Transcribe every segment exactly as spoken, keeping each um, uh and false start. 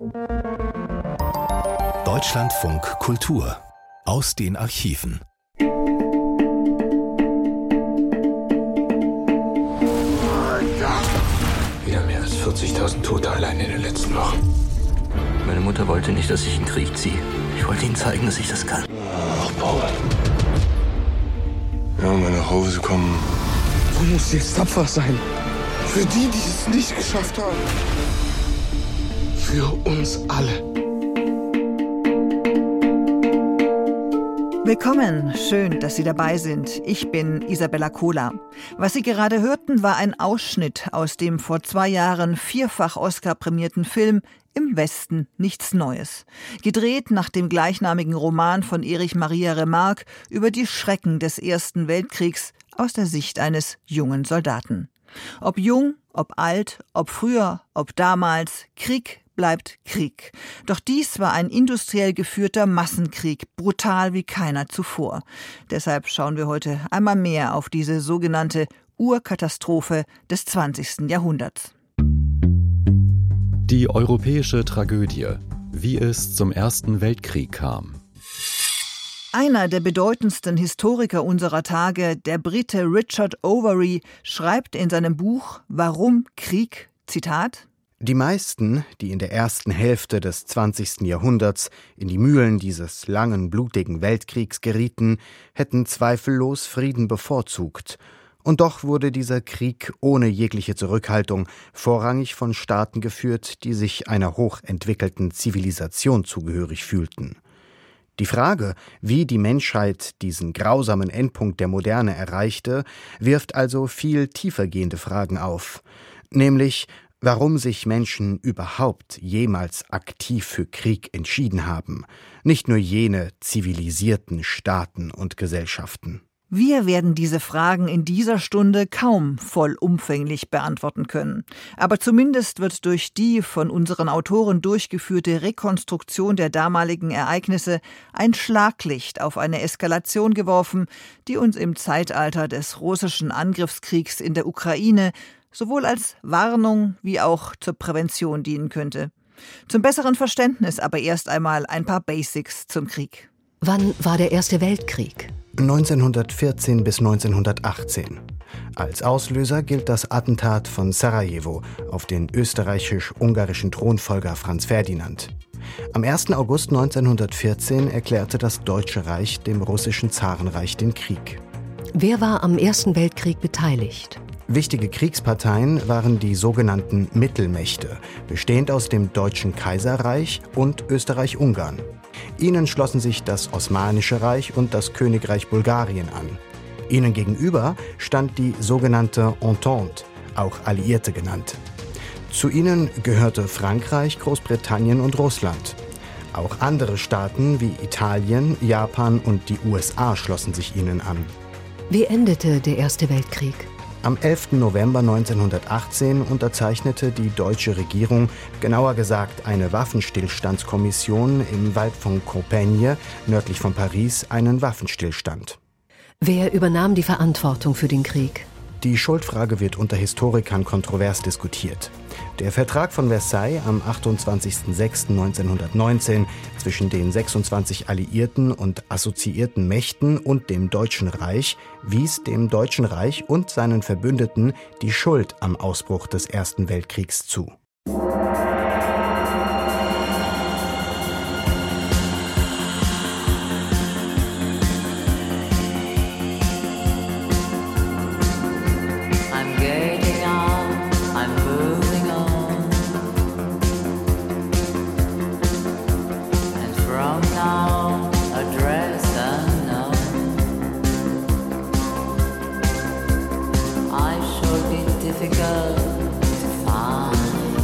Deutschlandfunk Kultur aus den Archiven. Wieder mehr als vierzigtausend Tote allein in den letzten Wochen. Meine Mutter wollte nicht, dass ich in den Krieg ziehe. Ich wollte ihnen zeigen, dass ich das kann. Ach, Paul. Ja, meine nach Hause kommen. Du musst jetzt tapfer sein. Für die, die es nicht geschafft haben. Für uns alle. Willkommen, schön, dass Sie dabei sind. Ich bin Isabella Kohler. Was Sie gerade hörten, war ein Ausschnitt aus dem vor zwei Jahren vierfach Oscar-prämierten Film Im Westen nichts Neues. Gedreht nach dem gleichnamigen Roman von Erich Maria Remarque über die Schrecken des Ersten Weltkriegs aus der Sicht eines jungen Soldaten. Ob jung, ob alt, ob früher, ob damals, Krieg bleibt Krieg. Doch dies war ein industriell geführter Massenkrieg, brutal wie keiner zuvor. Deshalb schauen wir heute einmal mehr auf diese sogenannte Urkatastrophe des zwanzigsten Jahrhunderts. Die europäische Tragödie, wie es zum Ersten Weltkrieg kam. Einer der bedeutendsten Historiker unserer Tage, der Brite Richard Overy, schreibt in seinem Buch »Warum Krieg?«, Zitat: Die meisten, die in der ersten Hälfte des zwanzigsten Jahrhunderts in die Mühlen dieses langen, blutigen Weltkriegs gerieten, hätten zweifellos Frieden bevorzugt. Und doch wurde dieser Krieg ohne jegliche Zurückhaltung vorrangig von Staaten geführt, die sich einer hochentwickelten Zivilisation zugehörig fühlten. Die Frage, wie die Menschheit diesen grausamen Endpunkt der Moderne erreichte, wirft also viel tiefergehende Fragen auf, nämlich warum sich Menschen überhaupt jemals aktiv für Krieg entschieden haben, nicht nur jene zivilisierten Staaten und Gesellschaften. Wir werden diese Fragen in dieser Stunde kaum vollumfänglich beantworten können. Aber zumindest wird durch die von unseren Autoren durchgeführte Rekonstruktion der damaligen Ereignisse ein Schlaglicht auf eine Eskalation geworfen, die uns im Zeitalter des russischen Angriffskriegs in der Ukraine sowohl als Warnung wie auch zur Prävention dienen könnte. Zum besseren Verständnis aber erst einmal ein paar Basics zum Krieg. Wann war der Erste Weltkrieg? neunzehnhundertvierzehn bis neunzehnhundertachtzehn. Als Auslöser gilt das Attentat von Sarajevo auf den österreichisch-ungarischen Thronfolger Franz Ferdinand. Am ersten August neunzehnhundertvierzehn erklärte das Deutsche Reich dem russischen Zarenreich den Krieg. Wer war am Ersten Weltkrieg beteiligt? Wichtige Kriegsparteien waren die sogenannten Mittelmächte, bestehend aus dem Deutschen Kaiserreich und Österreich-Ungarn. Ihnen schlossen sich das Osmanische Reich und das Königreich Bulgarien an. Ihnen gegenüber stand die sogenannte Entente, auch Alliierte genannt. Zu ihnen gehörte Frankreich, Großbritannien und Russland. Auch andere Staaten wie Italien, Japan und die U S A schlossen sich ihnen an. Wie endete der Erste Weltkrieg? Am elften November neunzehnhundertachtzehn unterzeichnete die deutsche Regierung, genauer gesagt eine Waffenstillstandskommission im Wald von Compiègne, nördlich von Paris, einen Waffenstillstand. Wer übernahm die Verantwortung für den Krieg? Die Schuldfrage wird unter Historikern kontrovers diskutiert. Der Vertrag von Versailles am achtundzwanzigsten sechsten neunzehnhundertneunzehn zwischen den sechsundzwanzig alliierten und assoziierten Mächten und dem Deutschen Reich wies dem Deutschen Reich und seinen Verbündeten die Schuld am Ausbruch des Ersten Weltkriegs zu. Difficult to find.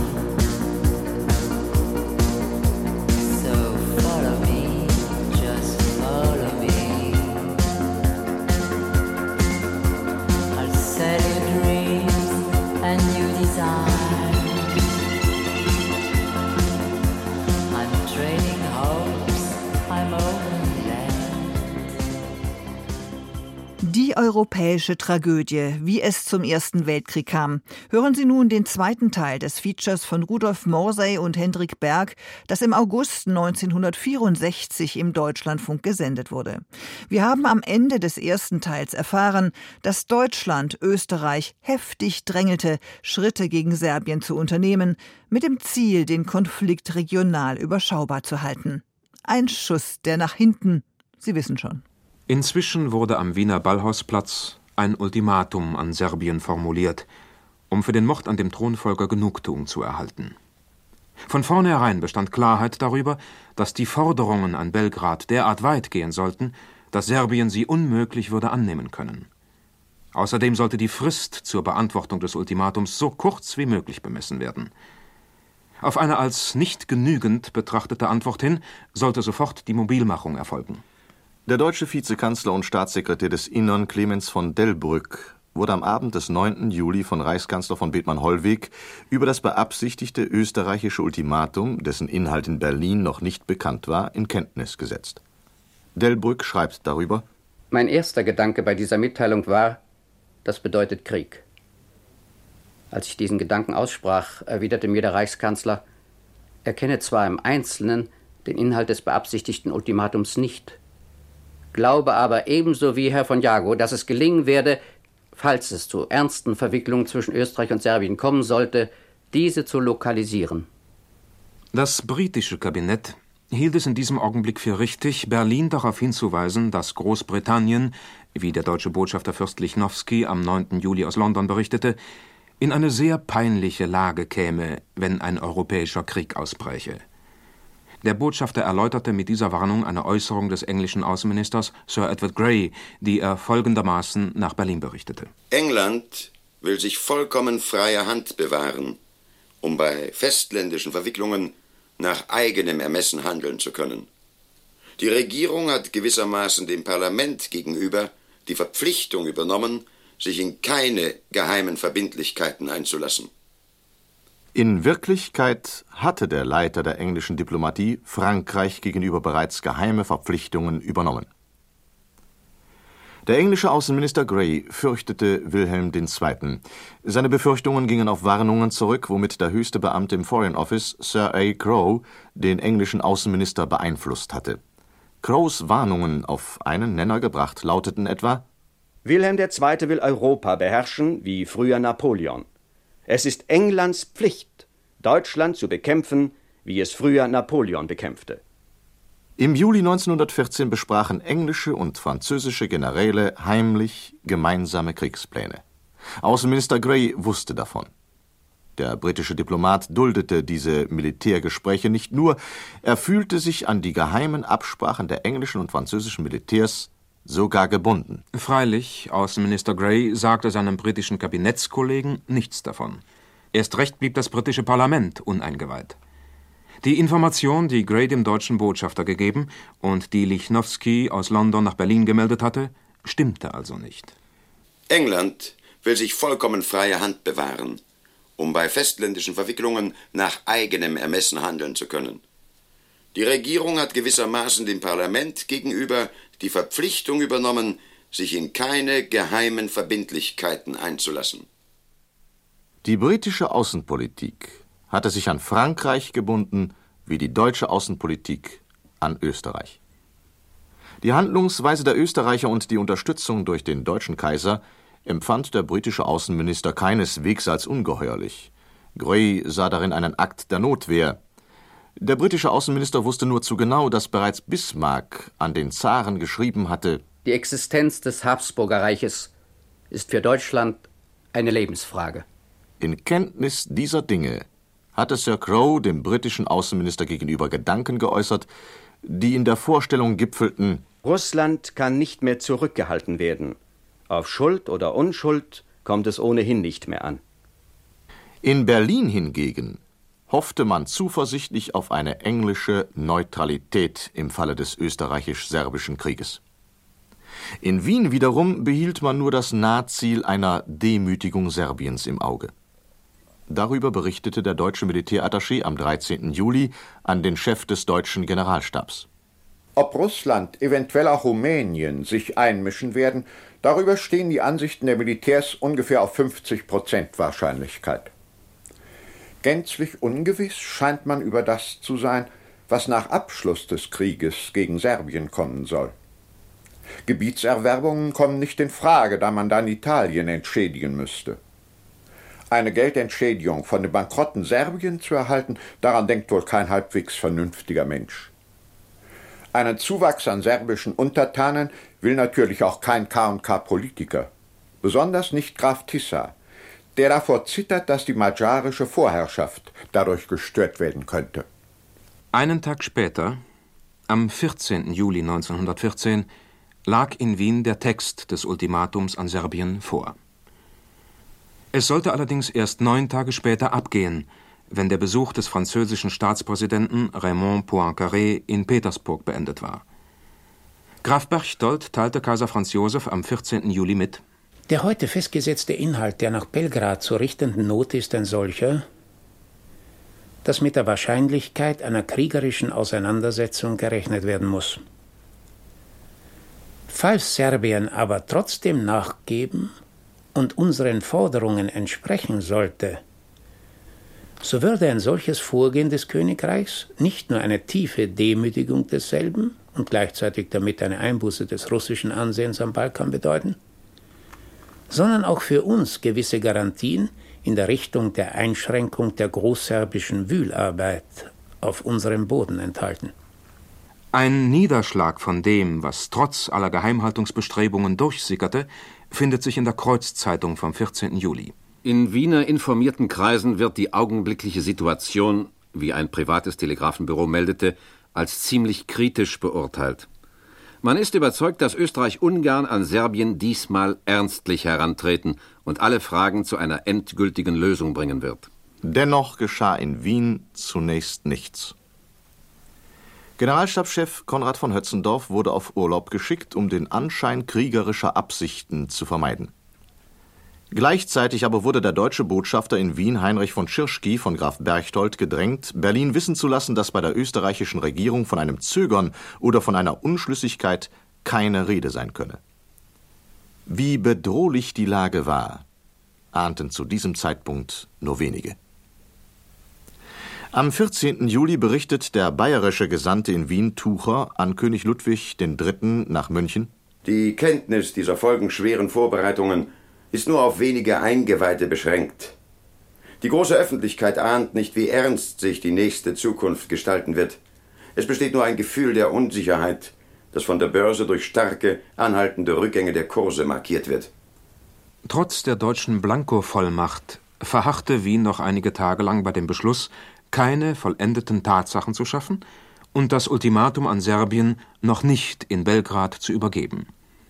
europäische Tragödie, wie es zum Ersten Weltkrieg kam. Hören Sie nun den zweiten Teil des Features von Rudolf Morsey und Hendrik Berg, das im August neunzehnhundertvierundsechzig im Deutschlandfunk gesendet wurde. Wir haben am Ende des ersten Teils erfahren, dass Deutschland Österreich heftig drängelte, Schritte gegen Serbien zu unternehmen, mit dem Ziel, den Konflikt regional überschaubar zu halten. Ein Schuss, der nach hinten, Sie wissen schon. Inzwischen wurde am Wiener Ballhausplatz ein Ultimatum an Serbien formuliert, um für den Mord an dem Thronfolger Genugtuung zu erhalten. Von vornherein bestand Klarheit darüber, dass die Forderungen an Belgrad derart weit gehen sollten, dass Serbien sie unmöglich würde annehmen können. Außerdem sollte die Frist zur Beantwortung des Ultimatums so kurz wie möglich bemessen werden. Auf eine als nicht genügend betrachtete Antwort hin sollte sofort die Mobilmachung erfolgen. Der deutsche Vizekanzler und Staatssekretär des Innern Clemens von Delbrück wurde am Abend des neunten Juli von Reichskanzler von Bethmann-Hollweg über das beabsichtigte österreichische Ultimatum, dessen Inhalt in Berlin noch nicht bekannt war, in Kenntnis gesetzt. Delbrück schreibt darüber: Mein erster Gedanke bei dieser Mitteilung war, das bedeutet Krieg. Als ich diesen Gedanken aussprach, erwiderte mir der Reichskanzler, er kenne zwar im Einzelnen den Inhalt des beabsichtigten Ultimatums nicht, glaube aber ebenso wie Herr von Jagow, dass es gelingen werde, falls es zu ernsten Verwicklungen zwischen Österreich und Serbien kommen sollte, diese zu lokalisieren. Das britische Kabinett hielt es in diesem Augenblick für richtig, Berlin darauf hinzuweisen, dass Großbritannien, wie der deutsche Botschafter Fürst Lichnowsky am neunten Juli aus London berichtete, in eine sehr peinliche Lage käme, wenn ein europäischer Krieg ausbräche. Der Botschafter erläuterte mit dieser Warnung eine Äußerung des englischen Außenministers Sir Edward Grey, die er folgendermaßen nach Berlin berichtete. England will sich vollkommen freie Hand bewahren, um bei festländischen Verwicklungen nach eigenem Ermessen handeln zu können. Die Regierung hat gewissermaßen dem Parlament gegenüber die Verpflichtung übernommen, sich in keine geheimen Verbindlichkeiten einzulassen. In Wirklichkeit hatte der Leiter der englischen Diplomatie Frankreich gegenüber bereits geheime Verpflichtungen übernommen. Der englische Außenminister Grey fürchtete Wilhelm der Zweite. Seine Befürchtungen gingen auf Warnungen zurück, womit der höchste Beamte im Foreign Office, Sir A. Crowe, den englischen Außenminister beeinflusst hatte. Crowes Warnungen auf einen Nenner gebracht lauteten etwa: Wilhelm der Zweite will Europa beherrschen wie früher Napoleon. Es ist Englands Pflicht, Deutschland zu bekämpfen, wie es früher Napoleon bekämpfte. Im Juli neunzehnhundertvierzehn besprachen englische und französische Generäle heimlich gemeinsame Kriegspläne. Außenminister Grey wusste davon. Der britische Diplomat duldete diese Militärgespräche nicht nur, er fühlte sich an die geheimen Absprachen der englischen und französischen Militärs sogar gebunden. Freilich, Außenminister Grey sagte seinem britischen Kabinettskollegen nichts davon. Erst recht blieb das britische Parlament uneingeweiht. Die Information, die Grey dem deutschen Botschafter gegeben und die Lichnowsky aus London nach Berlin gemeldet hatte, stimmte also nicht. England will sich vollkommen freie Hand bewahren, um bei festländischen Verwicklungen nach eigenem Ermessen handeln zu können. Die Regierung hat gewissermaßen dem Parlament gegenüber die Verpflichtung übernommen, sich in keine geheimen Verbindlichkeiten einzulassen. Die britische Außenpolitik hatte sich an Frankreich gebunden, wie die deutsche Außenpolitik an Österreich. Die Handlungsweise der Österreicher und die Unterstützung durch den deutschen Kaiser empfand der britische Außenminister keineswegs als ungeheuerlich. Grey sah darin einen Akt der Notwehr. Der britische Außenminister wusste nur zu genau, dass bereits Bismarck an den Zaren geschrieben hatte: Die Existenz des Habsburgerreiches ist für Deutschland eine Lebensfrage. In Kenntnis dieser Dinge hatte Sir Crowe dem britischen Außenminister gegenüber Gedanken geäußert, die in der Vorstellung gipfelten: Russland kann nicht mehr zurückgehalten werden. Auf Schuld oder Unschuld kommt es ohnehin nicht mehr an. In Berlin hingegen hoffte man zuversichtlich auf eine englische Neutralität im Falle des österreichisch-serbischen Krieges. In Wien wiederum behielt man nur das Nahziel einer Demütigung Serbiens im Auge. Darüber berichtete der deutsche Militärattaché am dreizehnten Juli an den Chef des deutschen Generalstabs. Ob Russland, eventuell auch Rumänien, sich einmischen werden, darüber stehen die Ansichten der Militärs ungefähr auf fünfzig Prozent Wahrscheinlichkeit. Gänzlich ungewiss scheint man über das zu sein, was nach Abschluss des Krieges gegen Serbien kommen soll. Gebietserwerbungen kommen nicht in Frage, da man dann Italien entschädigen müsste. Eine Geldentschädigung von dem bankrotten Serbien zu erhalten, daran denkt wohl kein halbwegs vernünftiger Mensch. Einen Zuwachs an serbischen Untertanen will natürlich auch kein K und K-Politiker, besonders nicht Graf Tisza, der davor zittert, dass die magyarische Vorherrschaft dadurch gestört werden könnte. Einen Tag später, am vierzehnten Juli neunzehnhundertvierzehn, lag in Wien der Text des Ultimatums an Serbien vor. Es sollte allerdings erst neun Tage später abgehen, wenn der Besuch des französischen Staatspräsidenten Raymond Poincaré in Petersburg beendet war. Graf Berchtold teilte Kaiser Franz Josef am vierzehnten Juli mit: Der heute festgesetzte Inhalt der nach Belgrad zu richtenden Note ist ein solcher, dass mit der Wahrscheinlichkeit einer kriegerischen Auseinandersetzung gerechnet werden muss. Falls Serbien aber trotzdem nachgeben und unseren Forderungen entsprechen sollte, so würde ein solches Vorgehen des Königreichs nicht nur eine tiefe Demütigung desselben und gleichzeitig damit eine Einbuße des russischen Ansehens am Balkan bedeuten, sondern auch für uns gewisse Garantien in der Richtung der Einschränkung der großserbischen Wühlarbeit auf unserem Boden enthalten. Ein Niederschlag von dem, was trotz aller Geheimhaltungsbestrebungen durchsickerte, findet sich in der Kreuzzeitung vom vierzehnten Juli. In Wiener informierten Kreisen wird die augenblickliche Situation, wie ein privates Telegrafenbüro meldete, als ziemlich kritisch beurteilt. Man ist überzeugt, dass Österreich-Ungarn an Serbien diesmal ernstlich herantreten und alle Fragen zu einer endgültigen Lösung bringen wird. Dennoch geschah in Wien zunächst nichts. Generalstabschef Konrad von Hötzendorf wurde auf Urlaub geschickt, um den Anschein kriegerischer Absichten zu vermeiden. Gleichzeitig aber wurde der deutsche Botschafter in Wien, Heinrich von Schirschky, von Graf Berchtold gedrängt, Berlin wissen zu lassen, dass bei der österreichischen Regierung von einem Zögern oder von einer Unschlüssigkeit keine Rede sein könne. Wie bedrohlich die Lage war, ahnten zu diesem Zeitpunkt nur wenige. Am vierzehnten Juli berichtet der bayerische Gesandte in Wien, Tucher, an König Ludwig der Dritte nach München: Die Kenntnis dieser folgenschweren Vorbereitungen ist nur auf wenige Eingeweihte beschränkt. Die große Öffentlichkeit ahnt nicht, wie ernst sich die nächste Zukunft gestalten wird. Es besteht nur ein Gefühl der Unsicherheit, das von der Börse durch starke, anhaltende Rückgänge der Kurse markiert wird. Trotz der deutschen Blanko-Vollmacht verharrte Wien noch einige Tage lang bei dem Beschluss, keine vollendeten Tatsachen zu schaffen und das Ultimatum an Serbien noch nicht in Belgrad zu übergeben.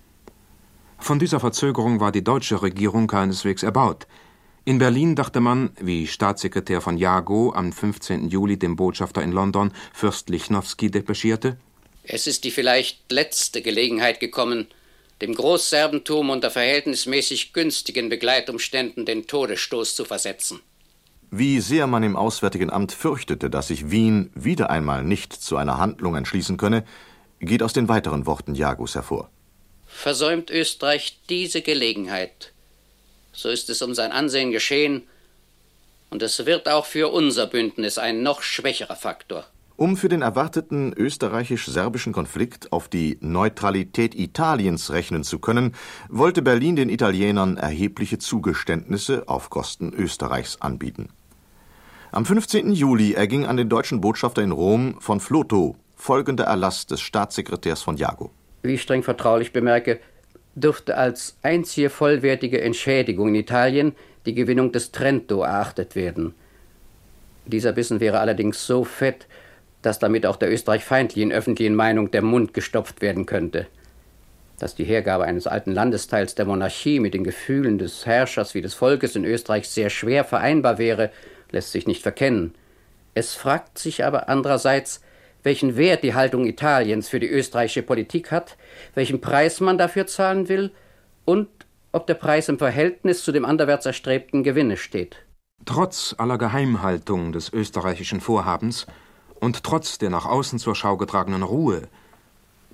Von dieser Verzögerung war die deutsche Regierung keineswegs erbaut. In Berlin dachte man, wie Staatssekretär von Jago am fünfzehnten Juli dem Botschafter in London, Fürst Lichnowsky, depeschierte: Es ist die vielleicht letzte Gelegenheit gekommen, dem Großserbentum unter verhältnismäßig günstigen Begleitumständen den Todesstoß zu versetzen. Wie sehr man im Auswärtigen Amt fürchtete, dass sich Wien wieder einmal nicht zu einer Handlung entschließen könne, geht aus den weiteren Worten Jagos hervor. Versäumt Österreich diese Gelegenheit, so ist es um sein Ansehen geschehen, und es wird auch für unser Bündnis ein noch schwächerer Faktor. Um für den erwarteten österreichisch-serbischen Konflikt auf die Neutralität Italiens rechnen zu können, wollte Berlin den Italienern erhebliche Zugeständnisse auf Kosten Österreichs anbieten. Am fünfzehnten Juli erging an den deutschen Botschafter in Rom von Flotow folgender Erlass des Staatssekretärs von Jago: Wie ich streng vertraulich bemerke, dürfte als einzige vollwertige Entschädigung in Italien die Gewinnung des Trento erachtet werden. Dieser Bissen wäre allerdings so fett, dass damit auch der österreichfeindlichen öffentlichen Meinung der Mund gestopft werden könnte. Dass die Hergabe eines alten Landesteils der Monarchie mit den Gefühlen des Herrschers wie des Volkes in Österreich sehr schwer vereinbar wäre, lässt sich nicht verkennen. Es fragt sich aber andererseits, welchen Wert die Haltung Italiens für die österreichische Politik hat, welchen Preis man dafür zahlen will und ob der Preis im Verhältnis zu dem anderwärts erstrebten Gewinne steht. Trotz aller Geheimhaltung des österreichischen Vorhabens und trotz der nach außen zur Schau getragenen Ruhe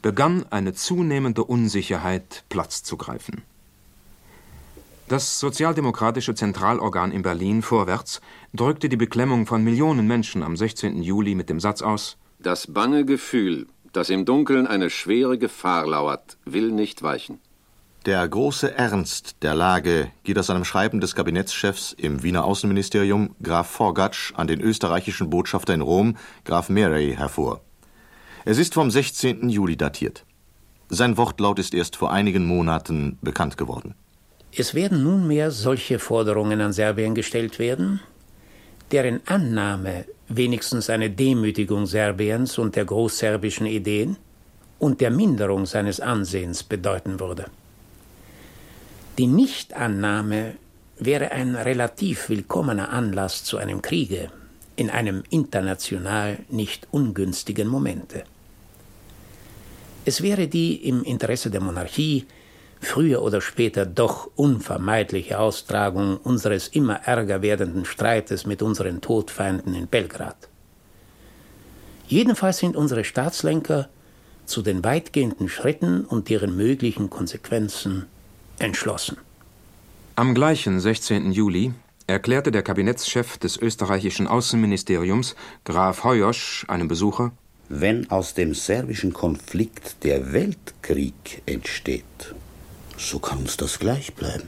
begann eine zunehmende Unsicherheit Platz zu greifen. Das sozialdemokratische Zentralorgan in Berlin, Vorwärts, drückte die Beklemmung von Millionen Menschen am sechzehnten Juli mit dem Satz aus: Das bange Gefühl, dass im Dunkeln eine schwere Gefahr lauert, will nicht weichen. Der große Ernst der Lage geht aus einem Schreiben des Kabinettschefs im Wiener Außenministerium, Graf Forgatsch, an den österreichischen Botschafter in Rom, Graf Mary, hervor. Es ist vom sechzehnten Juli datiert. Sein Wortlaut ist erst vor einigen Monaten bekannt geworden. Es werden nunmehr solche Forderungen an Serbien gestellt werden, deren Annahme wenigstens eine Demütigung Serbiens und der großserbischen Ideen und der Minderung seines Ansehens bedeuten würde. Die Nichtannahme wäre ein relativ willkommener Anlass zu einem Kriege in einem international nicht ungünstigen Momente. Es wäre die im Interesse der Monarchie früher oder später doch unvermeidliche Austragung unseres immer ärger werdenden Streites mit unseren Todfeinden in Belgrad. Jedenfalls sind unsere Staatslenker zu den weitgehenden Schritten und deren möglichen Konsequenzen entschlossen. Am gleichen sechzehnten Juli erklärte der Kabinettschef des österreichischen Außenministeriums, Graf Hoyosch, einem Besucher: Wenn aus dem serbischen Konflikt der Weltkrieg entsteht, so kann uns das gleich bleiben.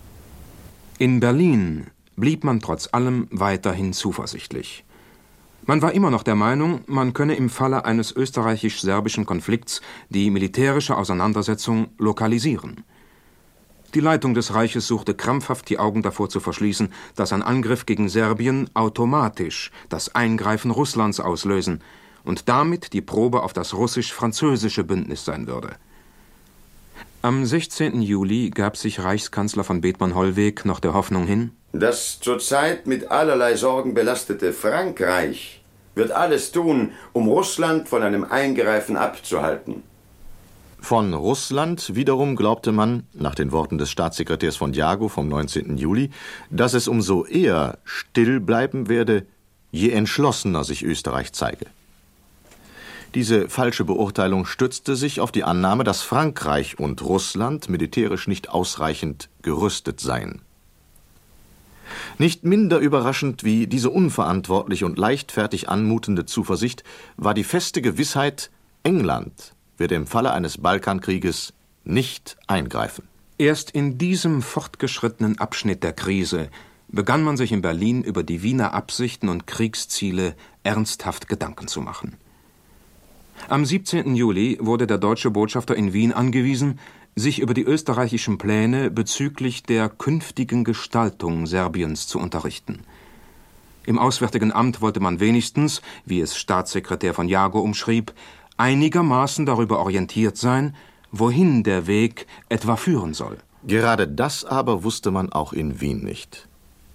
In Berlin blieb man trotz allem weiterhin zuversichtlich. Man war immer noch der Meinung, man könne im Falle eines österreichisch-serbischen Konflikts die militärische Auseinandersetzung lokalisieren. Die Leitung des Reiches suchte krampfhaft die Augen davor zu verschließen, dass ein Angriff gegen Serbien automatisch das Eingreifen Russlands auslösen und damit die Probe auf das russisch-französische Bündnis sein würde. Am sechzehnten Juli gab sich Reichskanzler von Bethmann-Hollweg noch der Hoffnung hin: Das zurzeit mit allerlei Sorgen belastete Frankreich wird alles tun, um Russland von einem Eingreifen abzuhalten. Von Russland wiederum glaubte man, nach den Worten des Staatssekretärs von Jago vom neunzehnten Juli, dass es umso eher still bleiben werde, je entschlossener sich Österreich zeige. Diese falsche Beurteilung stützte sich auf die Annahme, dass Frankreich und Russland militärisch nicht ausreichend gerüstet seien. Nicht minder überraschend wie diese unverantwortlich und leichtfertig anmutende Zuversicht war die feste Gewissheit, England werde im Falle eines Balkankrieges nicht eingreifen. Erst in diesem fortgeschrittenen Abschnitt der Krise begann man sich in Berlin über die Wiener Absichten und Kriegsziele ernsthaft Gedanken zu machen. Am siebzehnten Juli wurde der deutsche Botschafter in Wien angewiesen, sich über die österreichischen Pläne bezüglich der künftigen Gestaltung Serbiens zu unterrichten. Im Auswärtigen Amt wollte man wenigstens, wie es Staatssekretär von Jago umschrieb, einigermaßen darüber orientiert sein, wohin der Weg etwa führen soll. Gerade das aber wusste man auch in Wien nicht.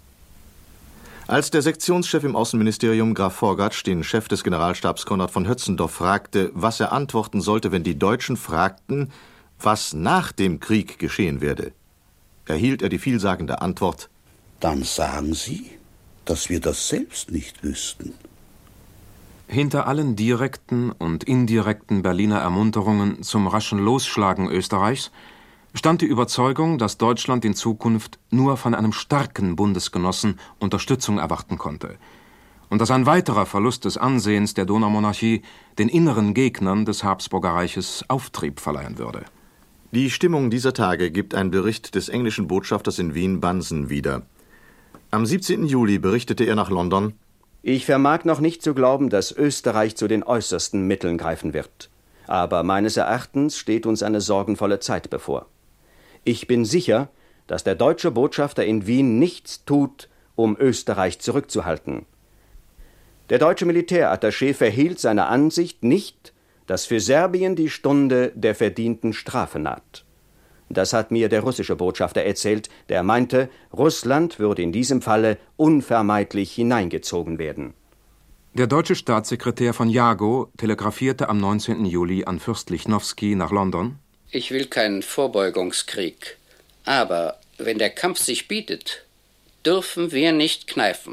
Als der Sektionschef im Außenministerium, Graf Forgatsch, den Chef des Generalstabs Konrad von Hötzendorf fragte, was er antworten sollte, wenn die Deutschen fragten, was nach dem Krieg geschehen werde, erhielt er die vielsagende Antwort: Dann sagen Sie, dass wir das selbst nicht wüssten. Hinter allen direkten und indirekten Berliner Ermunterungen zum raschen Losschlagen Österreichs stand die Überzeugung, dass Deutschland in Zukunft nur von einem starken Bundesgenossen Unterstützung erwarten konnte und dass ein weiterer Verlust des Ansehens der Donaumonarchie den inneren Gegnern des Habsburgerreiches Auftrieb verleihen würde. Die Stimmung dieser Tage gibt ein Bericht des englischen Botschafters in Wien, Bunsen, wieder. Am siebzehnten Juli berichtete er nach London: Ich vermag noch nicht zu glauben, dass Österreich zu den äußersten Mitteln greifen wird. Aber meines Erachtens steht uns eine sorgenvolle Zeit bevor. Ich bin sicher, dass der deutsche Botschafter in Wien nichts tut, um Österreich zurückzuhalten. Der deutsche Militärattaché verhehlt seine Ansicht nicht, dass für Serbien die Stunde der verdienten Strafe naht. Das hat mir der russische Botschafter erzählt, der meinte, Russland würde in diesem Falle unvermeidlich hineingezogen werden. Der deutsche Staatssekretär von Jago telegrafierte am neunzehnten Juli an Fürst Lichnowsky nach London: Ich will keinen Vorbeugungskrieg, aber wenn der Kampf sich bietet, dürfen wir nicht kneifen.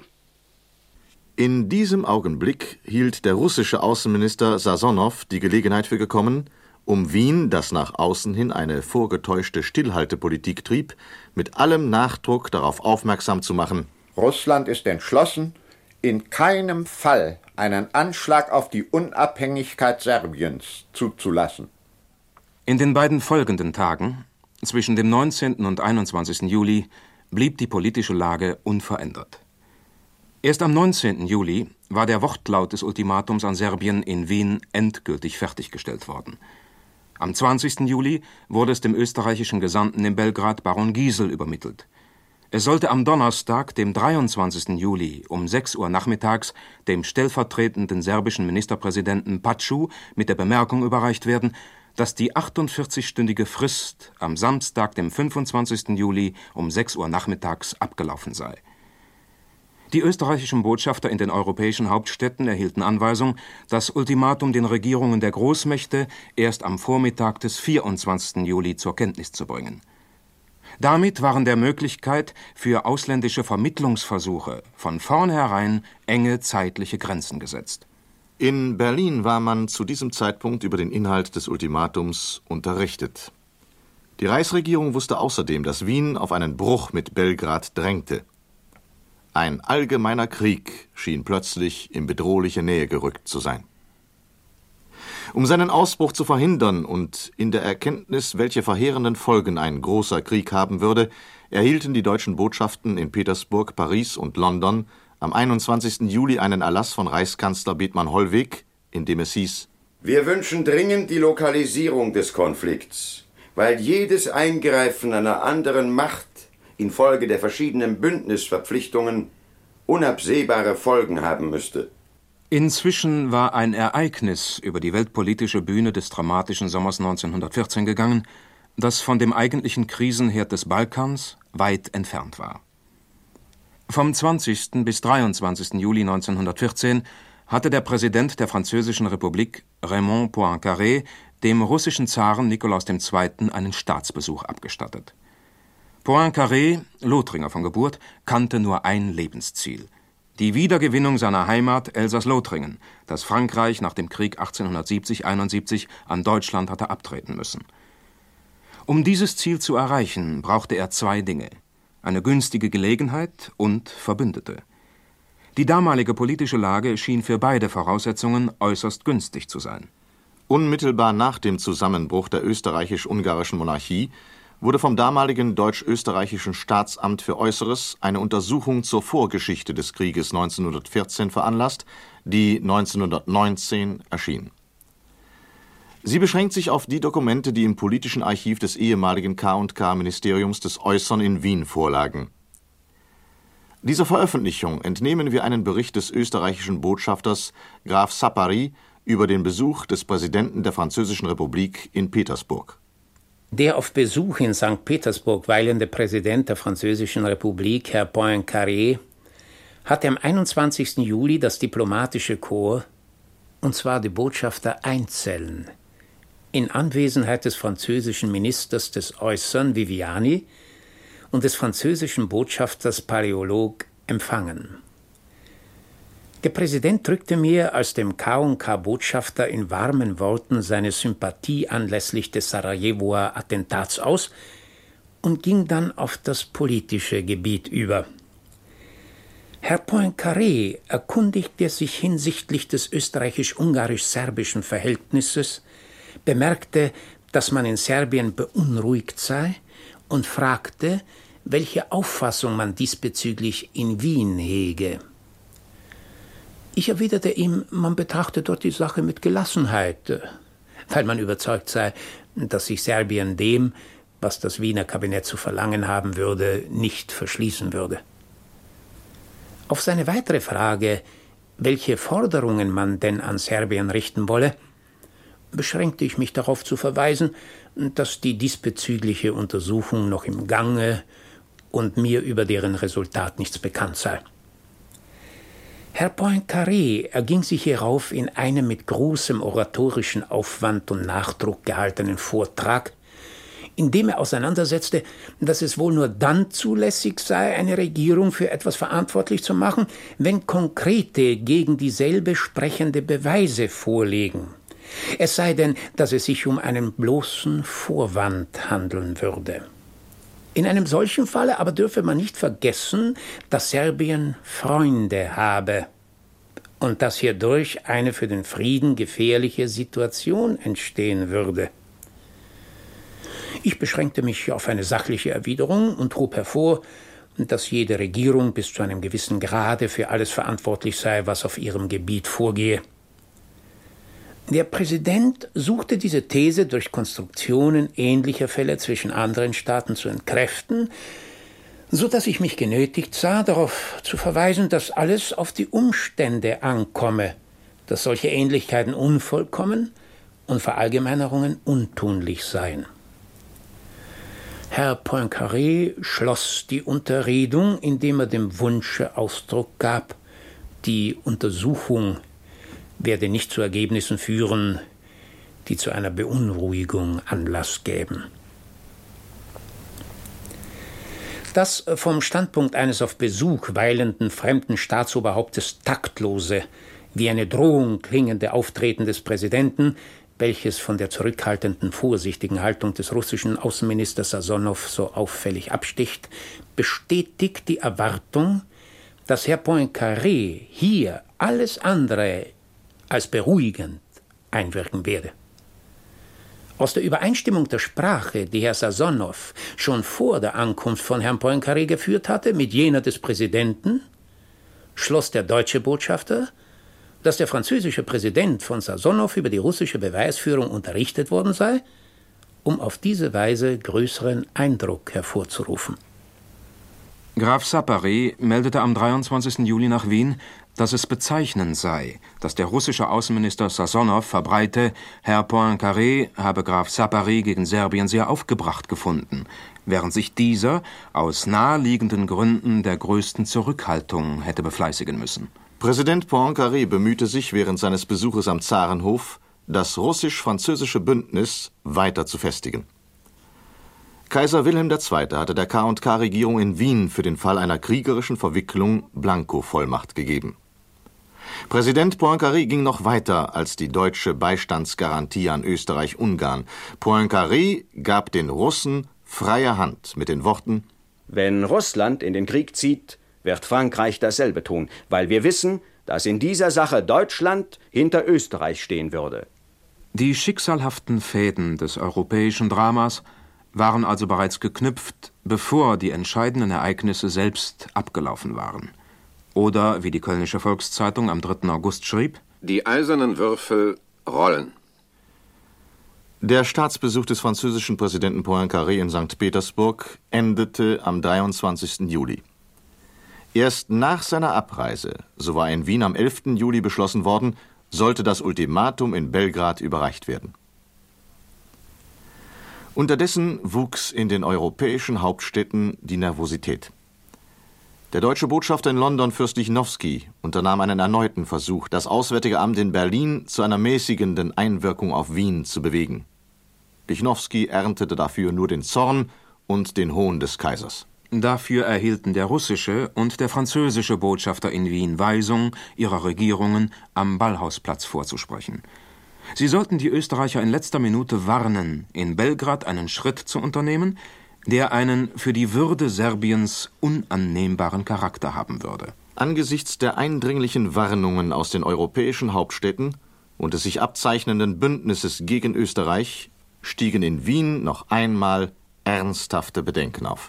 In diesem Augenblick hielt der russische Außenminister Sasonow die Gelegenheit für gekommen, um Wien, das nach außen hin eine vorgetäuschte Stillhaltepolitik trieb, mit allem Nachdruck darauf aufmerksam zu machen: Russland ist entschlossen, in keinem Fall einen Anschlag auf die Unabhängigkeit Serbiens zuzulassen. In den beiden folgenden Tagen, zwischen dem neunzehnten und einundzwanzigsten Juli, blieb die politische Lage unverändert. Erst am neunzehnten Juli war der Wortlaut des Ultimatums an Serbien in Wien endgültig fertiggestellt worden. Am zwanzigsten Juli wurde es dem österreichischen Gesandten in Belgrad, Baron Giesel, übermittelt. Es sollte am Donnerstag, dem dreiundzwanzigsten Juli, um sechs Uhr nachmittags dem stellvertretenden serbischen Ministerpräsidenten Pacu mit der Bemerkung überreicht werden, dass die achtundvierzigstündige Frist am Samstag, dem fünfundzwanzigsten Juli, um sechs Uhr nachmittags abgelaufen sei. Die österreichischen Botschafter in den europäischen Hauptstädten erhielten Anweisung, das Ultimatum den Regierungen der Großmächte erst am Vormittag des vierundzwanzigsten Juli zur Kenntnis zu bringen. Damit waren der Möglichkeit für ausländische Vermittlungsversuche von vornherein enge zeitliche Grenzen gesetzt. In Berlin war man zu diesem Zeitpunkt über den Inhalt des Ultimatums unterrichtet. Die Reichsregierung wusste außerdem, dass Wien auf einen Bruch mit Belgrad drängte. Ein allgemeiner Krieg schien plötzlich in bedrohliche Nähe gerückt zu sein. Um seinen Ausbruch zu verhindern und in der Erkenntnis, welche verheerenden Folgen ein großer Krieg haben würde, erhielten die deutschen Botschaften in Petersburg, Paris und London am einundzwanzigsten Juli einen Erlass von Reichskanzler Bethmann Hollweg, in dem es hieß: Wir wünschen dringend die Lokalisierung des Konflikts, weil jedes Eingreifen einer anderen Macht infolge der verschiedenen Bündnisverpflichtungen unabsehbare Folgen haben müsste. Inzwischen war ein Ereignis über die weltpolitische Bühne des dramatischen Sommers neunzehnhundertvierzehn gegangen, das von dem eigentlichen Krisenherd des Balkans weit entfernt war. Vom zwanzigsten bis dreiundzwanzigsten Juli neunzehnhundertvierzehn hatte der Präsident der Französischen Republik, Raymond Poincaré, dem russischen Zaren Nikolaus der Zweite. Einen Staatsbesuch abgestattet. Poincaré, Lothringer von Geburt, kannte nur ein Lebensziel: die Wiedergewinnung seiner Heimat Elsass-Lothringen, das Frankreich nach dem Krieg achtzehnhundertsiebzig einundsiebzig an Deutschland hatte abtreten müssen. Um dieses Ziel zu erreichen, brauchte er zwei Dinge: eine günstige Gelegenheit und Verbündete. Die damalige politische Lage schien für beide Voraussetzungen äußerst günstig zu sein. Unmittelbar nach dem Zusammenbruch der österreichisch-ungarischen Monarchie wurde vom damaligen deutsch-österreichischen Staatsamt für Äußeres eine Untersuchung zur Vorgeschichte des Krieges neunzehnhundertvierzehn veranlasst, die neunzehnhundertneunzehn erschien. Sie beschränkt sich auf die Dokumente, die im politischen Archiv des ehemaligen K und K-Ministeriums des Äußern in Wien vorlagen. Dieser Veröffentlichung entnehmen wir einen Bericht des österreichischen Botschafters Graf Sapari über den Besuch des Präsidenten der Französischen Republik in Petersburg. Der auf Besuch in Sankt Petersburg weilende Präsident der Französischen Republik, Herr Poincaré, hatte am einundzwanzigsten Juli das diplomatische Korps, und zwar die Botschafter einzeln, in Anwesenheit des französischen Ministers des Äußern Viviani und des französischen Botschafters Paläolog empfangen. Der Präsident drückte mir als dem K und K-Botschafter in warmen Worten seine Sympathie anlässlich des Sarajevoer Attentats aus und ging dann auf das politische Gebiet über. Herr Poincaré erkundigte sich hinsichtlich des österreichisch-ungarisch-serbischen Verhältnisses, bemerkte, dass man in Serbien beunruhigt sei und fragte, welche Auffassung man diesbezüglich in Wien hege. Ich erwiderte ihm, man betrachte dort die Sache mit Gelassenheit, weil man überzeugt sei, dass sich Serbien dem, was das Wiener Kabinett zu verlangen haben würde, nicht verschließen würde. Auf seine weitere Frage, welche Forderungen man denn an Serbien richten wolle, beschränkte ich mich darauf zu verweisen, dass die diesbezügliche Untersuchung noch im Gange und mir über deren Resultat nichts bekannt sei. Herr Poincaré erging sich hierauf in einem mit großem oratorischen Aufwand und Nachdruck gehaltenen Vortrag, in dem er auseinandersetzte, dass es wohl nur dann zulässig sei, eine Regierung für etwas verantwortlich zu machen, wenn konkrete, gegen dieselbe sprechende Beweise vorliegen, Es sei denn, dass es sich um einen bloßen Vorwand handeln würde. In einem solchen Falle aber dürfe man nicht vergessen, dass Serbien Freunde habe und dass hierdurch eine für den Frieden gefährliche Situation entstehen würde. Ich beschränkte mich auf eine sachliche Erwiderung und hob hervor, dass jede Regierung bis zu einem gewissen Grade für alles verantwortlich sei, was auf ihrem Gebiet vorgehe. Der Präsident suchte diese These durch Konstruktionen ähnlicher Fälle zwischen anderen Staaten zu entkräften, so dass ich mich genötigt sah, darauf zu verweisen, dass alles auf die Umstände ankomme, dass solche Ähnlichkeiten unvollkommen und Verallgemeinerungen untunlich seien. Herr Poincaré schloss die Unterredung, indem er dem Wunsche Ausdruck gab, die Untersuchung werde nicht zu Ergebnissen führen, die zu einer Beunruhigung Anlass gäben. Das vom Standpunkt eines auf Besuch weilenden fremden Staatsoberhauptes taktlose, wie eine Drohung klingende Auftreten des Präsidenten, welches von der zurückhaltenden, vorsichtigen Haltung des russischen Außenministers Sasonow so auffällig absticht, bestätigt die Erwartung, dass Herr Poincaré hier alles andere als beruhigend einwirken werde. Aus der Übereinstimmung der Sprache, die Herr Sasonow schon vor der Ankunft von Herrn Poincaré geführt hatte, mit jener des Präsidenten, schloss der deutsche Botschafter, dass der französische Präsident von Sasonow über die russische Beweisführung unterrichtet worden sei, um auf diese Weise größeren Eindruck hervorzurufen. Graf Sapari meldete am dreiundzwanzigsten Juli nach Wien, dass es bezeichnend sei, dass der russische Außenminister Sasonow verbreite, Herr Poincaré habe Graf Sapari gegen Serbien sehr aufgebracht gefunden, während sich dieser aus naheliegenden Gründen der größten Zurückhaltung hätte befleißigen müssen. Präsident Poincaré bemühte sich während seines Besuches am Zarenhof, das russisch-französische Bündnis weiter zu festigen. Kaiser Wilhelm der Zweite hatte der K und K-Regierung in Wien für den Fall einer kriegerischen Verwicklung Blanko-Vollmacht gegeben. Präsident Poincaré ging noch weiter als die deutsche Beistandsgarantie an Österreich-Ungarn. Poincaré gab den Russen freie Hand mit den Worten: Wenn Russland in den Krieg zieht, wird Frankreich dasselbe tun, weil wir wissen, dass in dieser Sache Deutschland hinter Österreich stehen würde. Die schicksalhaften Fäden des europäischen Dramas waren also bereits geknüpft, bevor die entscheidenden Ereignisse selbst abgelaufen waren. Oder, wie die Kölnische Volkszeitung am dritten August schrieb: Die eisernen Würfel rollen. Der Staatsbesuch des französischen Präsidenten Poincaré in Sankt Petersburg endete am dreiundzwanzigsten Juli. Erst nach seiner Abreise, so war in Wien am elften Juli beschlossen worden, sollte das Ultimatum in Belgrad überreicht werden. Unterdessen wuchs in den europäischen Hauptstädten die Nervosität. Der deutsche Botschafter in London, Fürst Lichnowsky, unternahm einen erneuten Versuch, das Auswärtige Amt in Berlin zu einer mäßigenden Einwirkung auf Wien zu bewegen. Lichnowsky erntete dafür nur den Zorn und den Hohn des Kaisers. Dafür erhielten der russische und der französische Botschafter in Wien Weisung, ihrer Regierungen am Ballhausplatz vorzusprechen. Sie sollten die Österreicher in letzter Minute warnen, in Belgrad einen Schritt zu unternehmen, der einen für die Würde Serbiens unannehmbaren Charakter haben würde. Angesichts der eindringlichen Warnungen aus den europäischen Hauptstädten und des sich abzeichnenden Bündnisses gegen Österreich stiegen in Wien noch einmal ernsthafte Bedenken auf.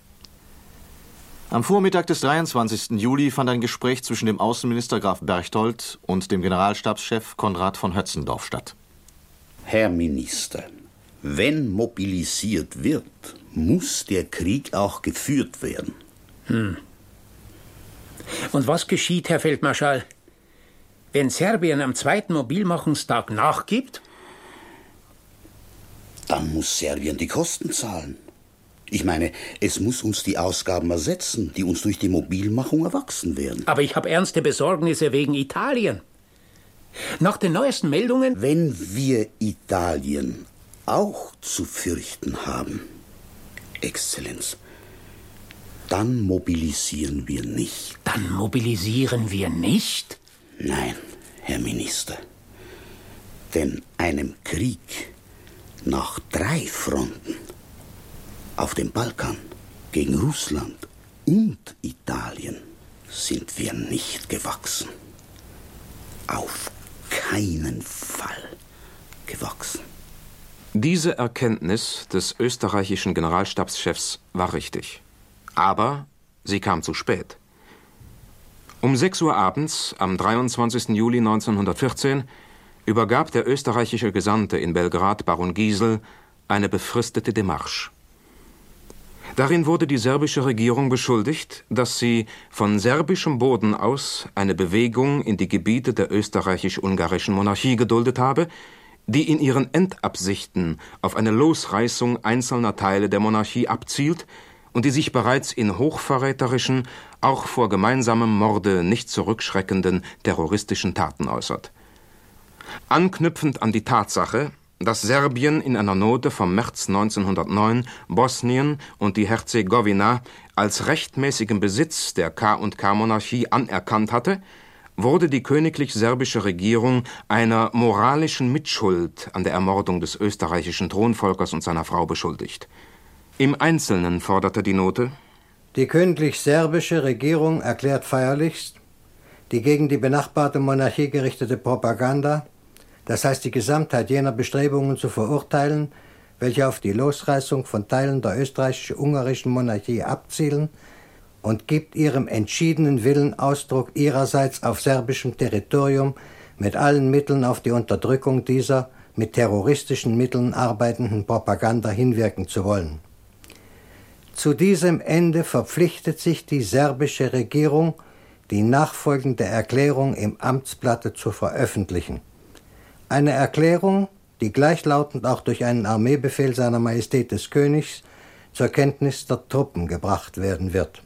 Am Vormittag des dreiundzwanzigsten Juli fand ein Gespräch zwischen dem Außenminister Graf Berchtold und dem Generalstabschef Konrad von Hötzendorf statt. Herr Minister, wenn mobilisiert wird, muss der Krieg auch geführt werden. Hm. Und was geschieht, Herr Feldmarschall, wenn Serbien am zweiten Mobilmachungstag nachgibt? Dann muss Serbien die Kosten zahlen. Ich meine, es muss uns die Ausgaben ersetzen, die uns durch die Mobilmachung erwachsen werden. Aber ich habe ernste Besorgnisse wegen Italien. Nach den neuesten Meldungen... Wenn wir Italien auch zu fürchten haben, Exzellenz, dann mobilisieren wir nicht. Dann mobilisieren wir nicht? Nein, Herr Minister. Denn einem Krieg nach drei Fronten, auf dem Balkan, gegen Russland und Italien, sind wir nicht gewachsen. Auf keinen Fall gewachsen. Diese Erkenntnis des österreichischen Generalstabschefs war richtig. Aber sie kam zu spät. Um sechs Uhr abends am dreiundzwanzigsten Juli neunzehnhundertvierzehn übergab der österreichische Gesandte in Belgrad, Baron Giesel, eine befristete Demarche. Darin wurde die serbische Regierung beschuldigt, dass sie von serbischem Boden aus eine Bewegung in die Gebiete der österreichisch-ungarischen Monarchie geduldet habe, die in ihren Endabsichten auf eine Losreißung einzelner Teile der Monarchie abzielt und die sich bereits in hochverräterischen, auch vor gemeinsamem Morde nicht zurückschreckenden terroristischen Taten äußert. Anknüpfend an die Tatsache, dass Serbien in einer Note vom März neunzehnhundertneun Bosnien und die Herzegowina als rechtmäßigen Besitz der K und K-Monarchie anerkannt hatte, wurde die königlich-serbische Regierung einer moralischen Mitschuld an der Ermordung des österreichischen Thronfolgers und seiner Frau beschuldigt. Im Einzelnen forderte die Note: Die königlich-serbische Regierung erklärt feierlichst, die gegen die benachbarte Monarchie gerichtete Propaganda, das heißt die Gesamtheit jener Bestrebungen zu verurteilen, welche auf die Losreißung von Teilen der österreichisch-ungarischen Monarchie abzielen, und gibt ihrem entschiedenen Willen Ausdruck, ihrerseits auf serbischem Territorium mit allen Mitteln auf die Unterdrückung dieser mit terroristischen Mitteln arbeitenden Propaganda hinwirken zu wollen. Zu diesem Ende verpflichtet sich die serbische Regierung, die nachfolgende Erklärung im Amtsblatte zu veröffentlichen. Eine Erklärung, die gleichlautend auch durch einen Armeebefehl seiner Majestät des Königs zur Kenntnis der Truppen gebracht werden wird.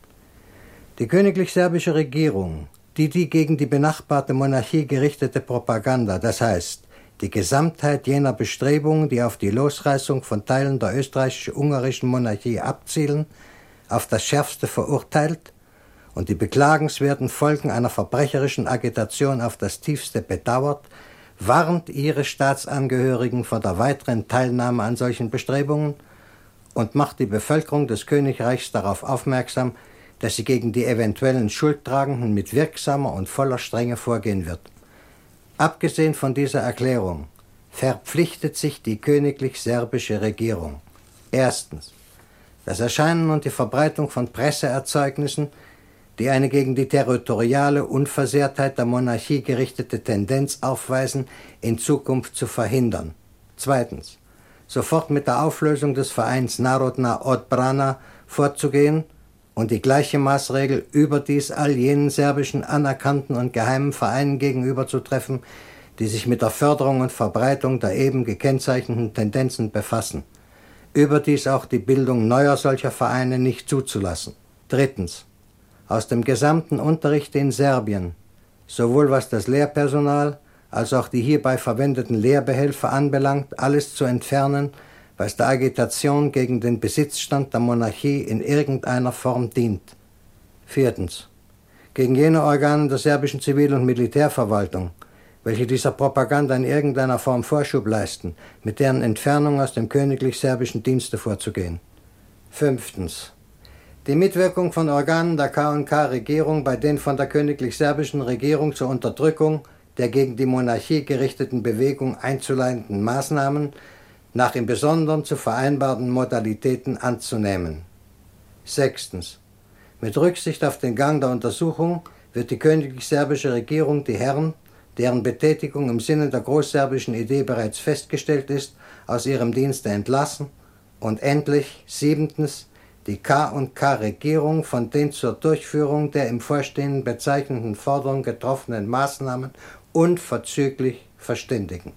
Die königlich-serbische Regierung, die die gegen die benachbarte Monarchie gerichtete Propaganda, das heißt die Gesamtheit jener Bestrebungen, die auf die Losreißung von Teilen der österreichisch-ungarischen Monarchie abzielen, auf das Schärfste verurteilt und die beklagenswerten Folgen einer verbrecherischen Agitation auf das Tiefste bedauert, warnt ihre Staatsangehörigen vor der weiteren Teilnahme an solchen Bestrebungen und macht die Bevölkerung des Königreichs darauf aufmerksam, dass sie gegen die eventuellen Schuldtragenden mit wirksamer und voller Strenge vorgehen wird. Abgesehen von dieser Erklärung verpflichtet sich die königlich-serbische Regierung: Erstens, das Erscheinen und die Verbreitung von Presseerzeugnissen, die eine gegen die territoriale Unversehrtheit der Monarchie gerichtete Tendenz aufweisen, in Zukunft zu verhindern. Zweitens, sofort mit der Auflösung des Vereins Narodna Odbrana vorzugehen und die gleiche Maßregel überdies all jenen serbischen anerkannten und geheimen Vereinen gegenüber zu treffen, die sich mit der Förderung und Verbreitung der eben gekennzeichneten Tendenzen befassen. Überdies auch die Bildung neuer solcher Vereine nicht zuzulassen. Drittens, aus dem gesamten Unterricht in Serbien, sowohl was das Lehrpersonal als auch die hierbei verwendeten Lehrbehelfe anbelangt, alles zu entfernen, was der Agitation gegen den Besitzstand der Monarchie in irgendeiner Form dient. Viertens, gegen jene Organe der serbischen Zivil- und Militärverwaltung, welche dieser Propaganda in irgendeiner Form Vorschub leisten, mit deren Entfernung aus dem königlich-serbischen Dienste vorzugehen. Fünftens, die Mitwirkung von Organen der K und K-Regierung bei den von der königlich-serbischen Regierung zur Unterdrückung der gegen die Monarchie gerichteten Bewegung einzuleitenden Maßnahmen nach im Besonderen zu vereinbarten Modalitäten anzunehmen. Sechstens, mit Rücksicht auf den Gang der Untersuchung wird die königlich-serbische Regierung die Herren, deren Betätigung im Sinne der großserbischen Idee bereits festgestellt ist, aus ihrem Dienste entlassen und endlich, siebtens, die K und K-Regierung von den zur Durchführung der im Vorstehenden bezeichneten Forderungen getroffenen Maßnahmen unverzüglich verständigen.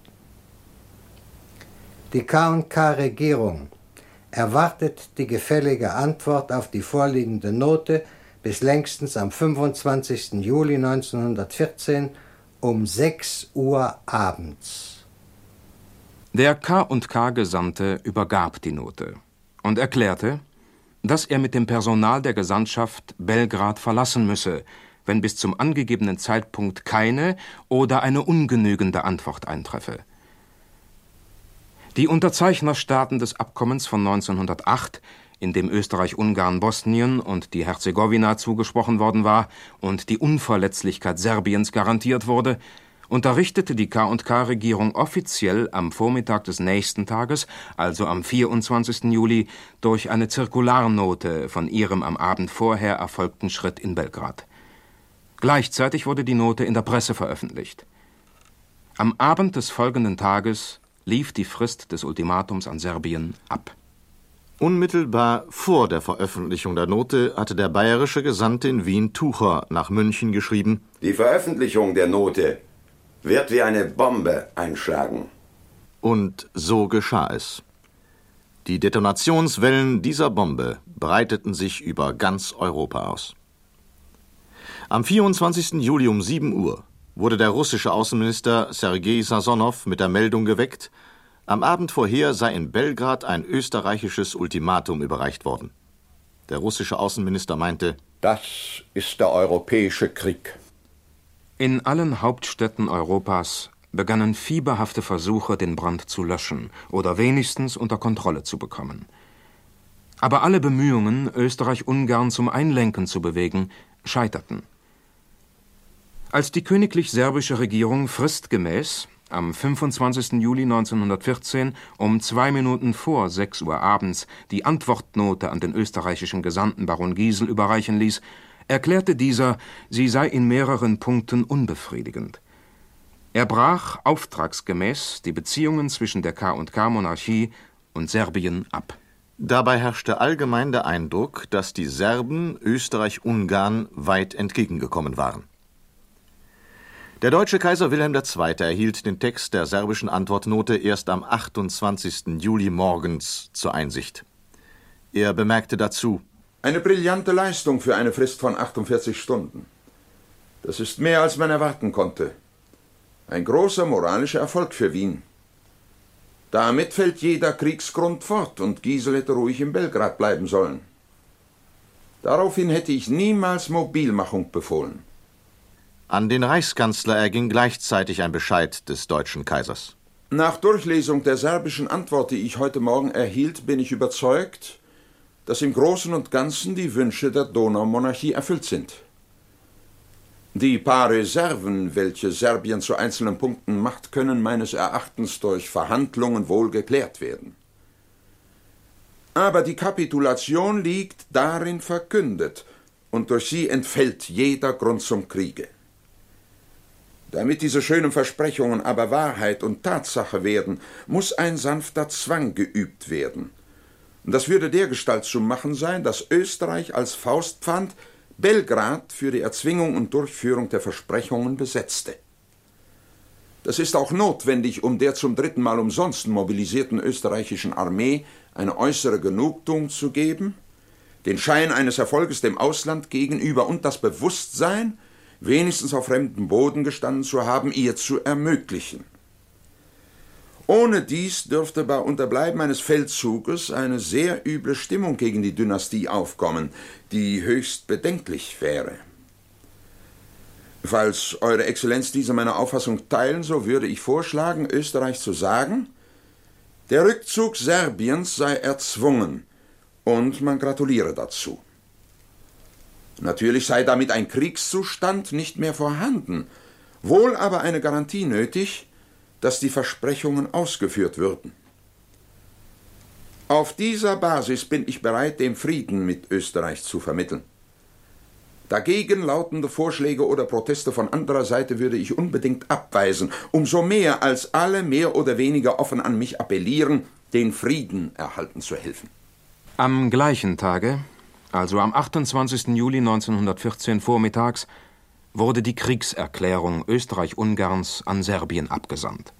Die K und K-Regierung erwartet die gefällige Antwort auf die vorliegende Note bis längstens am fünfundzwanzigsten Juli neunzehnhundertvierzehn um sechs Uhr abends. Der K und K-Gesandte übergab die Note und erklärte, dass er mit dem Personal der Gesandtschaft Belgrad verlassen müsse, wenn bis zum angegebenen Zeitpunkt keine oder eine ungenügende Antwort eintreffe. Die Unterzeichnerstaaten des Abkommens von neunzehnhundertacht, in dem Österreich-Ungarn Bosnien und die Herzegowina zugesprochen worden war und die Unverletzlichkeit Serbiens garantiert wurde, unterrichtete die K und K-Regierung offiziell am Vormittag des nächsten Tages, also am vierundzwanzigsten Juli, durch eine Zirkularnote von ihrem am Abend vorher erfolgten Schritt in Belgrad. Gleichzeitig wurde die Note in der Presse veröffentlicht. Am Abend des folgenden Tages lief die Frist des Ultimatums an Serbien ab. Unmittelbar vor der Veröffentlichung der Note hatte der bayerische Gesandte in Wien Tucher nach München geschrieben: Die Veröffentlichung der Note wird wie eine Bombe einschlagen. Und so geschah es. Die Detonationswellen dieser Bombe breiteten sich über ganz Europa aus. Am vierundzwanzigsten Juli um sieben Uhr wurde der russische Außenminister Sergei Sasonow mit der Meldung geweckt, am Abend vorher sei in Belgrad ein österreichisches Ultimatum überreicht worden. Der russische Außenminister meinte: Das ist der europäische Krieg. In allen Hauptstädten Europas begannen fieberhafte Versuche, den Brand zu löschen oder wenigstens unter Kontrolle zu bekommen. Aber alle Bemühungen, Österreich-Ungarn zum Einlenken zu bewegen, scheiterten. Als die königlich-serbische Regierung fristgemäß am fünfundzwanzigsten Juli neunzehnhundertvierzehn um zwei Minuten vor sechs Uhr abends die Antwortnote an den österreichischen Gesandten Baron Giesel überreichen ließ, erklärte dieser, sie sei in mehreren Punkten unbefriedigend. Er brach auftragsgemäß die Beziehungen zwischen der K und K-Monarchie und Serbien ab. Dabei herrschte allgemein der Eindruck, dass die Serben Österreich-Ungarn weit entgegengekommen waren. Der deutsche Kaiser Wilhelm der Zweite erhielt den Text der serbischen Antwortnote erst am achtundzwanzigsten Juli morgens zur Einsicht. Er bemerkte dazu: Eine brillante Leistung für eine Frist von achtundvierzig Stunden. Das ist mehr, als man erwarten konnte. Ein großer moralischer Erfolg für Wien. Damit fällt jeder Kriegsgrund fort und Giesel hätte ruhig in Belgrad bleiben sollen. Daraufhin hätte ich niemals Mobilmachung befohlen. An den Reichskanzler erging gleichzeitig ein Bescheid des deutschen Kaisers. Nach Durchlesung der serbischen Antwort, die ich heute Morgen erhielt, bin ich überzeugt, dass im Großen und Ganzen die Wünsche der Donaumonarchie erfüllt sind. Die paar Reserven, welche Serbien zu einzelnen Punkten macht, können meines Erachtens durch Verhandlungen wohl geklärt werden. Aber die Kapitulation liegt darin verkündet, und durch sie entfällt jeder Grund zum Kriege. Damit diese schönen Versprechungen aber Wahrheit und Tatsache werden, muss ein sanfter Zwang geübt werden. Und das würde dergestalt zu machen sein, dass Österreich als Faustpfand Belgrad für die Erzwingung und Durchführung der Versprechungen besetzte. Das ist auch notwendig, um der zum dritten Mal umsonst mobilisierten österreichischen Armee eine äußere Genugtuung zu geben, den Schein eines Erfolges dem Ausland gegenüber und das Bewusstsein, wenigstens auf fremdem Boden gestanden zu haben, ihr zu ermöglichen. Ohne dies dürfte bei Unterbleiben eines Feldzuges eine sehr üble Stimmung gegen die Dynastie aufkommen, die höchst bedenklich wäre. Falls Eure Exzellenz diese meine Auffassung teilen, so würde ich vorschlagen, Österreich zu sagen, der Rückzug Serbiens sei erzwungen und man gratuliere dazu. Natürlich sei damit ein Kriegszustand nicht mehr vorhanden, wohl aber eine Garantie nötig, dass die Versprechungen ausgeführt würden. Auf dieser Basis bin ich bereit, den Frieden mit Österreich zu vermitteln. Dagegen lautende Vorschläge oder Proteste von anderer Seite würde ich unbedingt abweisen, umso mehr als alle mehr oder weniger offen an mich appellieren, den Frieden erhalten zu helfen. Am gleichen Tage, also am achtundzwanzigsten Juli neunzehnhundertvierzehn vormittags, wurde die Kriegserklärung Österreich-Ungarns an Serbien abgesandt.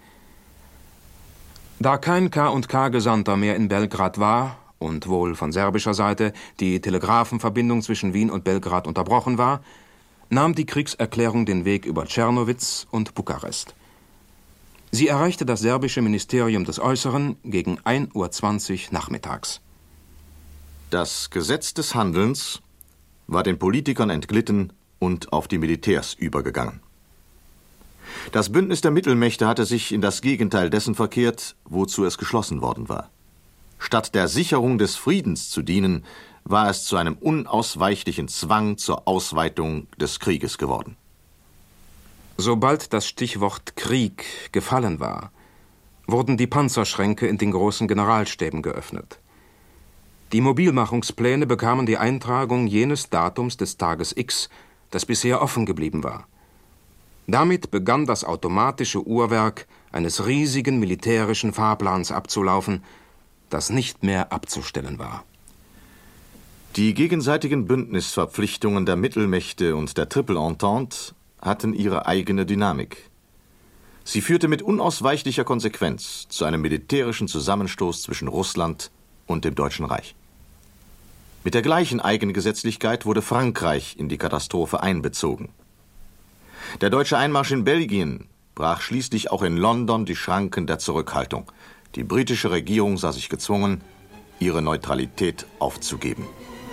Da kein K und K-Gesandter mehr in Belgrad war und wohl von serbischer Seite die Telegrafenverbindung zwischen Wien und Belgrad unterbrochen war, nahm die Kriegserklärung den Weg über Czernowitz und Bukarest. Sie erreichte das serbische Ministerium des Äußeren gegen ein Uhr zwanzig nachmittags. Das Gesetz des Handelns war den Politikern entglitten und auf die Militärs übergegangen. Das Bündnis der Mittelmächte hatte sich in das Gegenteil dessen verkehrt, wozu es geschlossen worden war. Statt der Sicherung des Friedens zu dienen, war es zu einem unausweichlichen Zwang zur Ausweitung des Krieges geworden. Sobald das Stichwort Krieg gefallen war, wurden die Panzerschränke in den großen Generalstäben geöffnet. Die Mobilmachungspläne bekamen die Eintragung jenes Datums des Tages X, das bisher offen geblieben war. Damit begann das automatische Uhrwerk eines riesigen militärischen Fahrplans abzulaufen, das nicht mehr abzustellen war. Die gegenseitigen Bündnisverpflichtungen der Mittelmächte und der Triple Entente hatten ihre eigene Dynamik. Sie führte mit unausweichlicher Konsequenz zu einem militärischen Zusammenstoß zwischen Russland und dem Deutschen Reich. Mit der gleichen Eigengesetzlichkeit wurde Frankreich in die Katastrophe einbezogen. Der deutsche Einmarsch in Belgien brach schließlich auch in London die Schranken der Zurückhaltung. Die britische Regierung sah sich gezwungen, ihre Neutralität aufzugeben.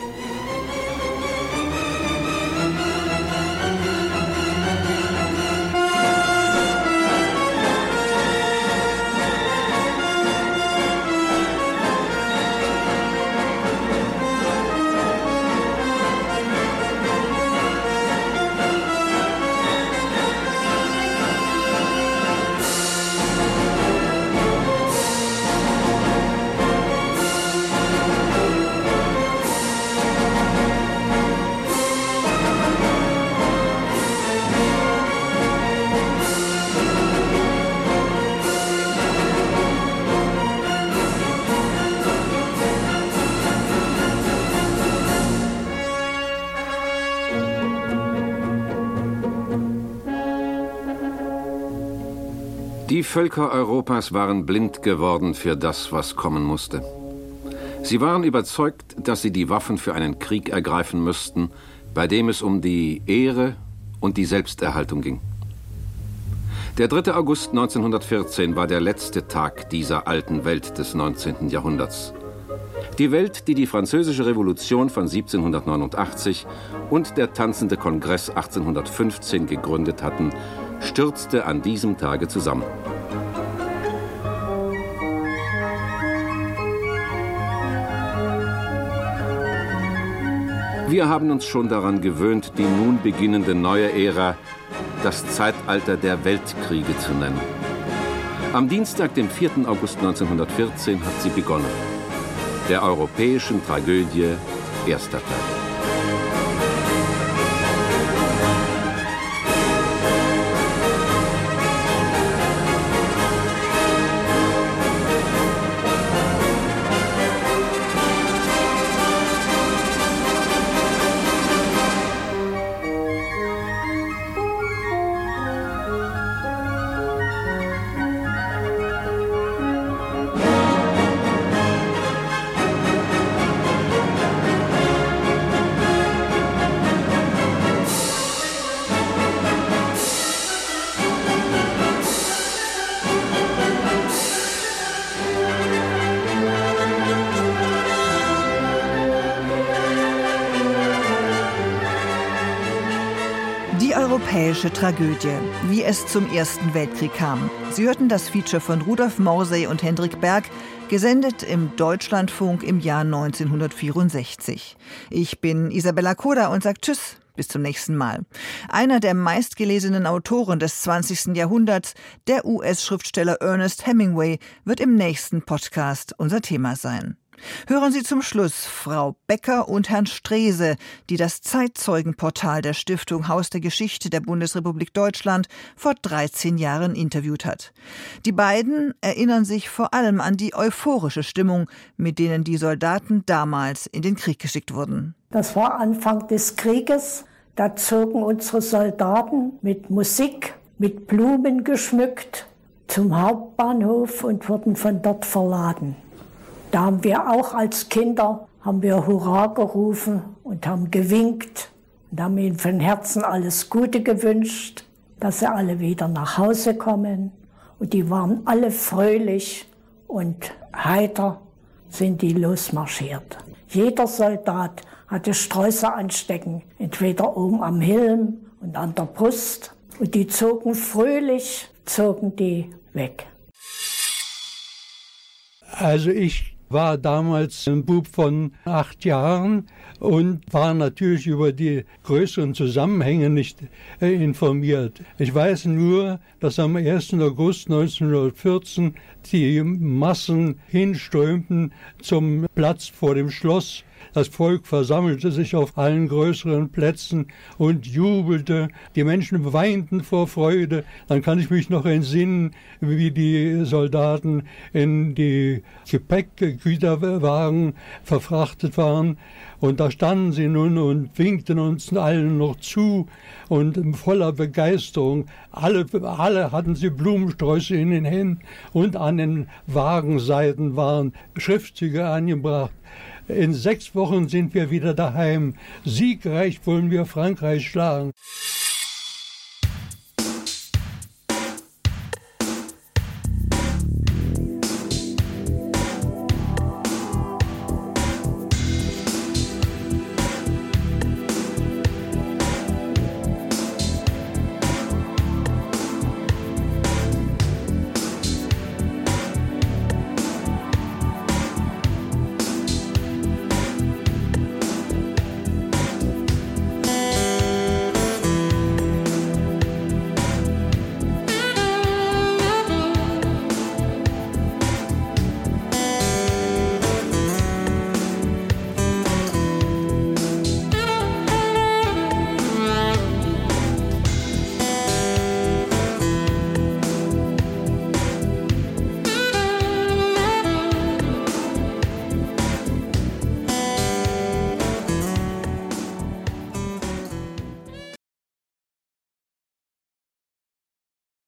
Die Völker Europas waren blind geworden für das, was kommen musste. Sie waren überzeugt, dass sie die Waffen für einen Krieg ergreifen müssten, bei dem es um die Ehre und die Selbsterhaltung ging. Der dritte August neunzehnhundertvierzehn war der letzte Tag dieser alten Welt des neunzehnten Jahrhunderts. Die Welt, die die Französische Revolution von siebzehnhundertneunundachtzig und der Tanzende Kongress achtzehnhundertfünfzehn gegründet hatten, stürzte an diesem Tage zusammen. Wir haben uns schon daran gewöhnt, die nun beginnende neue Ära das Zeitalter der Weltkriege zu nennen. Am Dienstag, dem vierten August neunzehnhundertvierzehn, hat sie begonnen. Der europäischen Tragödie, erster Teil. Europäische Tragödie, wie es zum Ersten Weltkrieg kam. Sie hörten das Feature von Rudolf Morsey und Hendrik Berg, gesendet im Deutschlandfunk im Jahr neunzehnhundertvierundsechzig. Ich bin Isabella Koda und sage Tschüss, bis zum nächsten Mal. Einer der meistgelesenen Autoren des zwanzigsten Jahrhunderts, der U S-Schriftsteller Ernest Hemingway, wird im nächsten Podcast unser Thema sein. Hören Sie zum Schluss Frau Becker und Herrn Strese, die das Zeitzeugenportal der Stiftung Haus der Geschichte der Bundesrepublik Deutschland vor dreizehn Jahren interviewt hat. Die beiden erinnern sich vor allem an die euphorische Stimmung, mit denen die Soldaten damals in den Krieg geschickt wurden. Das war Anfang des Krieges. Da zogen unsere Soldaten mit Musik, mit Blumen geschmückt zum Hauptbahnhof und wurden von dort verladen. Da haben wir auch als Kinder, haben wir Hurra gerufen und haben gewinkt und haben ihnen von Herzen alles Gute gewünscht, dass sie alle wieder nach Hause kommen. Und die waren alle fröhlich und heiter, sind die losmarschiert. Jeder Soldat hatte Sträuße anstecken, entweder oben am Helm und an der Brust. Und die zogen fröhlich, zogen die weg. Also ich war damals ein Bub von acht Jahren und war natürlich über die größeren Zusammenhänge nicht äh, informiert. Ich weiß nur, dass am ersten August neunzehnhundertvierzehn die Massen hinströmten zum Platz vor dem Schloss. Das Volk versammelte sich auf allen größeren Plätzen und jubelte. Die Menschen weinten vor Freude. Dann kann ich mich noch entsinnen, wie die Soldaten in die Gepäckgüterwagen verfrachtet waren. Und da standen sie nun und winkten uns allen noch zu und voller Begeisterung. Alle, alle hatten sie Blumensträuße in den Händen und an den Wagenseiten waren Schriftzüge angebracht. In sechs Wochen sind wir wieder daheim. Siegreich wollen wir Frankreich schlagen.